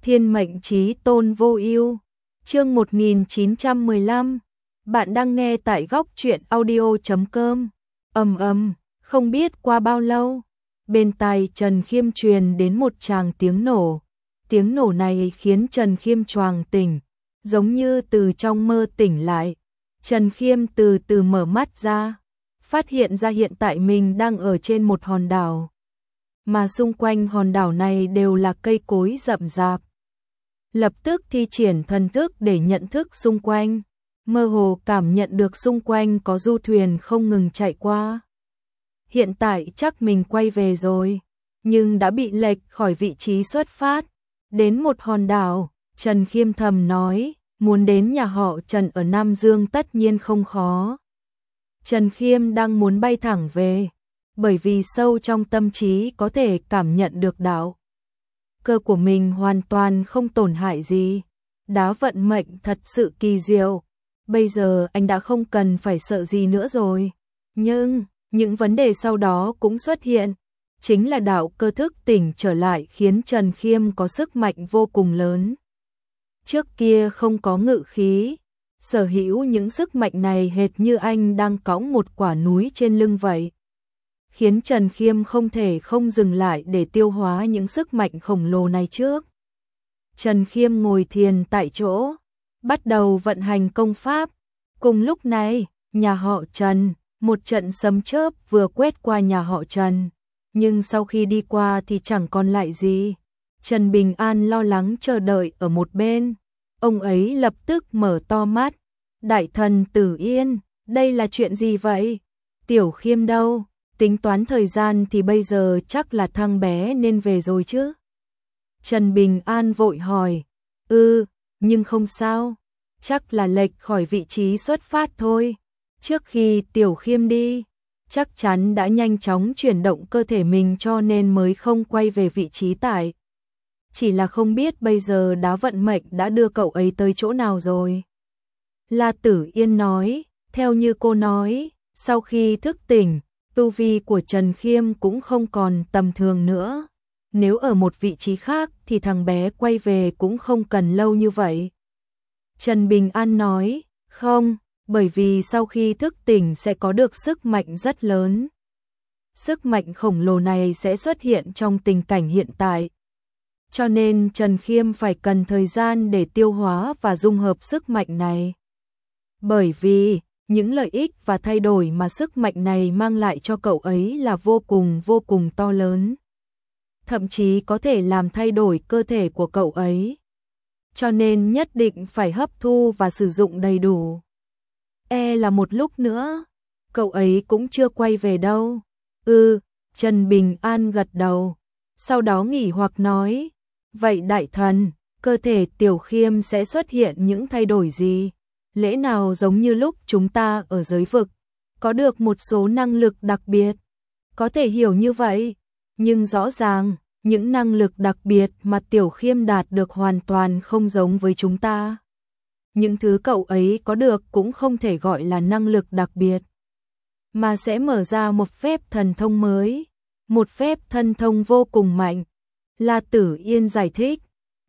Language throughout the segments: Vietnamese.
Thiên mệnh chí tôn vô ưu. Chương 1915. Bạn đang nghe tại góc truyện audio.com. Không biết qua bao lâu, bên tai Trần Khiêm truyền đến một tràng tiếng nổ. Tiếng nổ này khiến Trần Khiêm choàng tỉnh, giống như từ trong mơ tỉnh lại. Trần Khiêm từ từ mở mắt ra, phát hiện ra hiện tại mình đang ở trên một hòn đảo, mà xung quanh hòn đảo này đều là cây cối rậm rạp. Lập tức thi triển thần thức để nhận thức xung quanh, mơ hồ cảm nhận được xung quanh có du thuyền không ngừng chạy qua. Hiện tại chắc mình quay về rồi, nhưng đã bị lệch khỏi vị trí xuất phát. Đến một hòn đảo, Trần Khiêm thầm nói, muốn đến nhà họ Trần ở Nam Dương tất nhiên không khó. Trần Khiêm đang muốn bay thẳng về, bởi vì sâu trong tâm trí có thể cảm nhận được đạo cơ của mình hoàn toàn không tổn hại gì. Đá vận mệnh thật sự kỳ diệu. Bây giờ anh đã không cần phải sợ gì nữa rồi. Nhưng, những vấn đề sau đó cũng xuất hiện. Chính là đạo cơ thức tỉnh trở lại khiến Trần Khiêm có sức mạnh vô cùng lớn. Trước kia không có ngự khí, sở hữu những sức mạnh này hệt như anh đang cõng một quả núi trên lưng vậy, khiến Trần Khiêm không thể không dừng lại để tiêu hóa những sức mạnh khổng lồ này trước. Trần Khiêm ngồi thiền tại chỗ, bắt đầu vận hành công pháp. Cùng lúc này, nhà họ Trần, một trận sấm chớp vừa quét qua nhà họ Trần, nhưng sau khi đi qua thì chẳng còn lại gì. Trần Bình An lo lắng chờ đợi ở một bên, ông ấy lập tức mở to mắt. Đại thần Tử Yên, đây là chuyện gì vậy? Tiểu Khiêm đâu? Tính toán thời gian thì bây giờ chắc là thằng bé nên về rồi chứ? Trần Bình An vội hỏi. Nhưng không sao, chắc là lệch khỏi vị trí xuất phát thôi. Trước khi Tiểu Khiêm đi, chắc chắn đã nhanh chóng chuyển động cơ thể mình cho nên mới không quay về vị trí tại. Chỉ là không biết bây giờ đá vận mệnh đã đưa cậu ấy tới chỗ nào rồi. La Tử Yên nói, theo như cô nói, sau khi thức tỉnh, tu vi của Trần Khiêm cũng không còn tầm thường nữa. Nếu ở một vị trí khác thì thằng bé quay về cũng không cần lâu như vậy. Trần Bình An nói, không, bởi vì sau khi thức tỉnh sẽ có được sức mạnh rất lớn. Sức mạnh khổng lồ này sẽ xuất hiện trong tình cảnh hiện tại. Cho nên Trần Khiêm phải cần thời gian để tiêu hóa và dung hợp sức mạnh này. Bởi vì những lợi ích và thay đổi mà sức mạnh này mang lại cho cậu ấy là vô cùng to lớn. Thậm chí có thể làm thay đổi cơ thể của cậu ấy. Cho nên nhất định phải hấp thu và sử dụng đầy đủ. Là một lúc nữa, cậu ấy cũng chưa quay về đâu. Trần Bình An gật đầu, sau đó nghỉ hoặc nói, vậy đại thần, cơ thể Tiểu Khiêm sẽ xuất hiện những thay đổi gì? Lẽ nào giống như lúc chúng ta ở giới vực, có được một số năng lực đặc biệt? Có thể hiểu như vậy, nhưng rõ ràng, những năng lực đặc biệt mà Tiểu Khiêm đạt được hoàn toàn không giống với chúng ta. Những thứ cậu ấy có được cũng không thể gọi là năng lực đặc biệt, mà sẽ mở ra một phép thần thông mới, một phép thần thông vô cùng mạnh. La Tử Yên giải thích,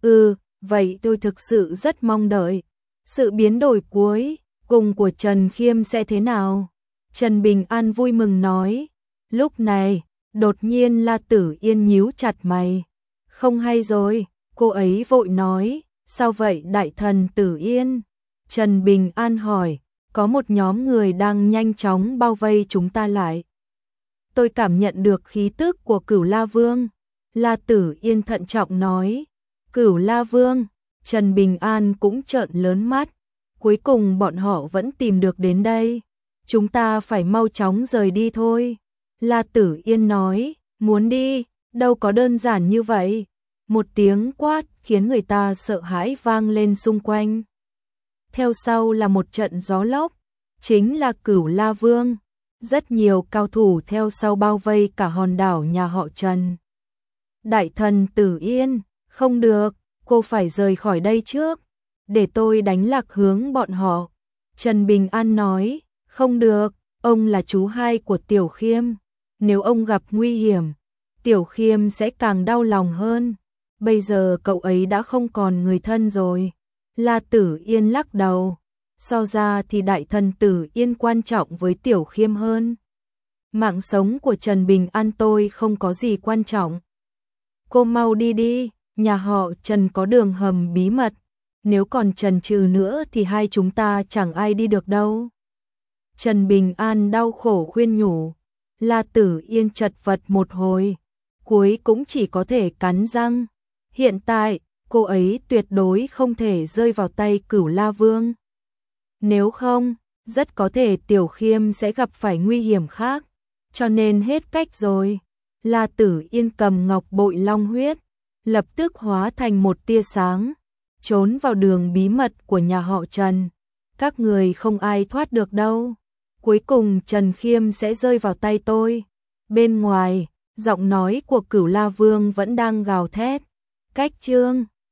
vậy tôi thực sự rất mong đợi. Sự biến đổi cuối cùng của Trần Khiêm sẽ thế nào? Trần Bình An vui mừng nói. Lúc này, đột nhiên La Tử Yên nhíu chặt mày. Không hay rồi, cô ấy vội nói, sao vậy đại thần Tử Yên? Trần Bình An hỏi, có một nhóm người đang nhanh chóng bao vây chúng ta lại. Tôi cảm nhận được khí tức của Cửu La Vương. La Tử Yên thận trọng nói, Cửu La Vương. Trần Bình An cũng trợn lớn mắt, cuối cùng bọn họ vẫn tìm được đến đây. Chúng ta phải mau chóng rời đi thôi. La Tử Yên nói, muốn đi, đâu có đơn giản như vậy. Một tiếng quát khiến người ta sợ hãi vang lên xung quanh. Theo sau là một trận gió lốc, chính là Cửu La Vương. Rất nhiều cao thủ theo sau bao vây cả hòn đảo nhà họ Trần. Đại thần Tử Yên, không được. Cô phải rời khỏi đây trước, để tôi đánh lạc hướng bọn họ. Trần Bình An nói, không được, ông là chú hai của Tiểu Khiêm. Nếu ông gặp nguy hiểm, Tiểu Khiêm sẽ càng đau lòng hơn. bây giờ cậu ấy đã không còn người thân rồi. La Tử Yên lắc đầu, so ra thì đại thần Tử Yên quan trọng với Tiểu Khiêm hơn. Mạng sống của Trần Bình An tôi không có gì quan trọng. Cô mau đi đi, nhà họ Trần có đường hầm bí mật, nếu còn chần chừ nữa thì hai chúng ta chẳng ai đi được đâu. Trần Bình An đau khổ khuyên nhủ, La Tử Yên chật vật một hồi, cuối cũng chỉ có thể cắn răng. Hiện tại, cô ấy tuyệt đối không thể rơi vào tay Cửu La Vương. Nếu không, rất có thể Tiểu Khiêm sẽ gặp phải nguy hiểm khác, cho nên hết cách rồi. La Tử Yên cầm ngọc bội long huyết, lập tức hóa thành một tia sáng, trốn vào đường bí mật của nhà họ Trần. Các người không ai thoát được đâu. Cuối cùng Trần Khiêm sẽ rơi vào tay tôi. Bên ngoài, giọng nói của Cửu La Vương vẫn đang gào thét. Cách chương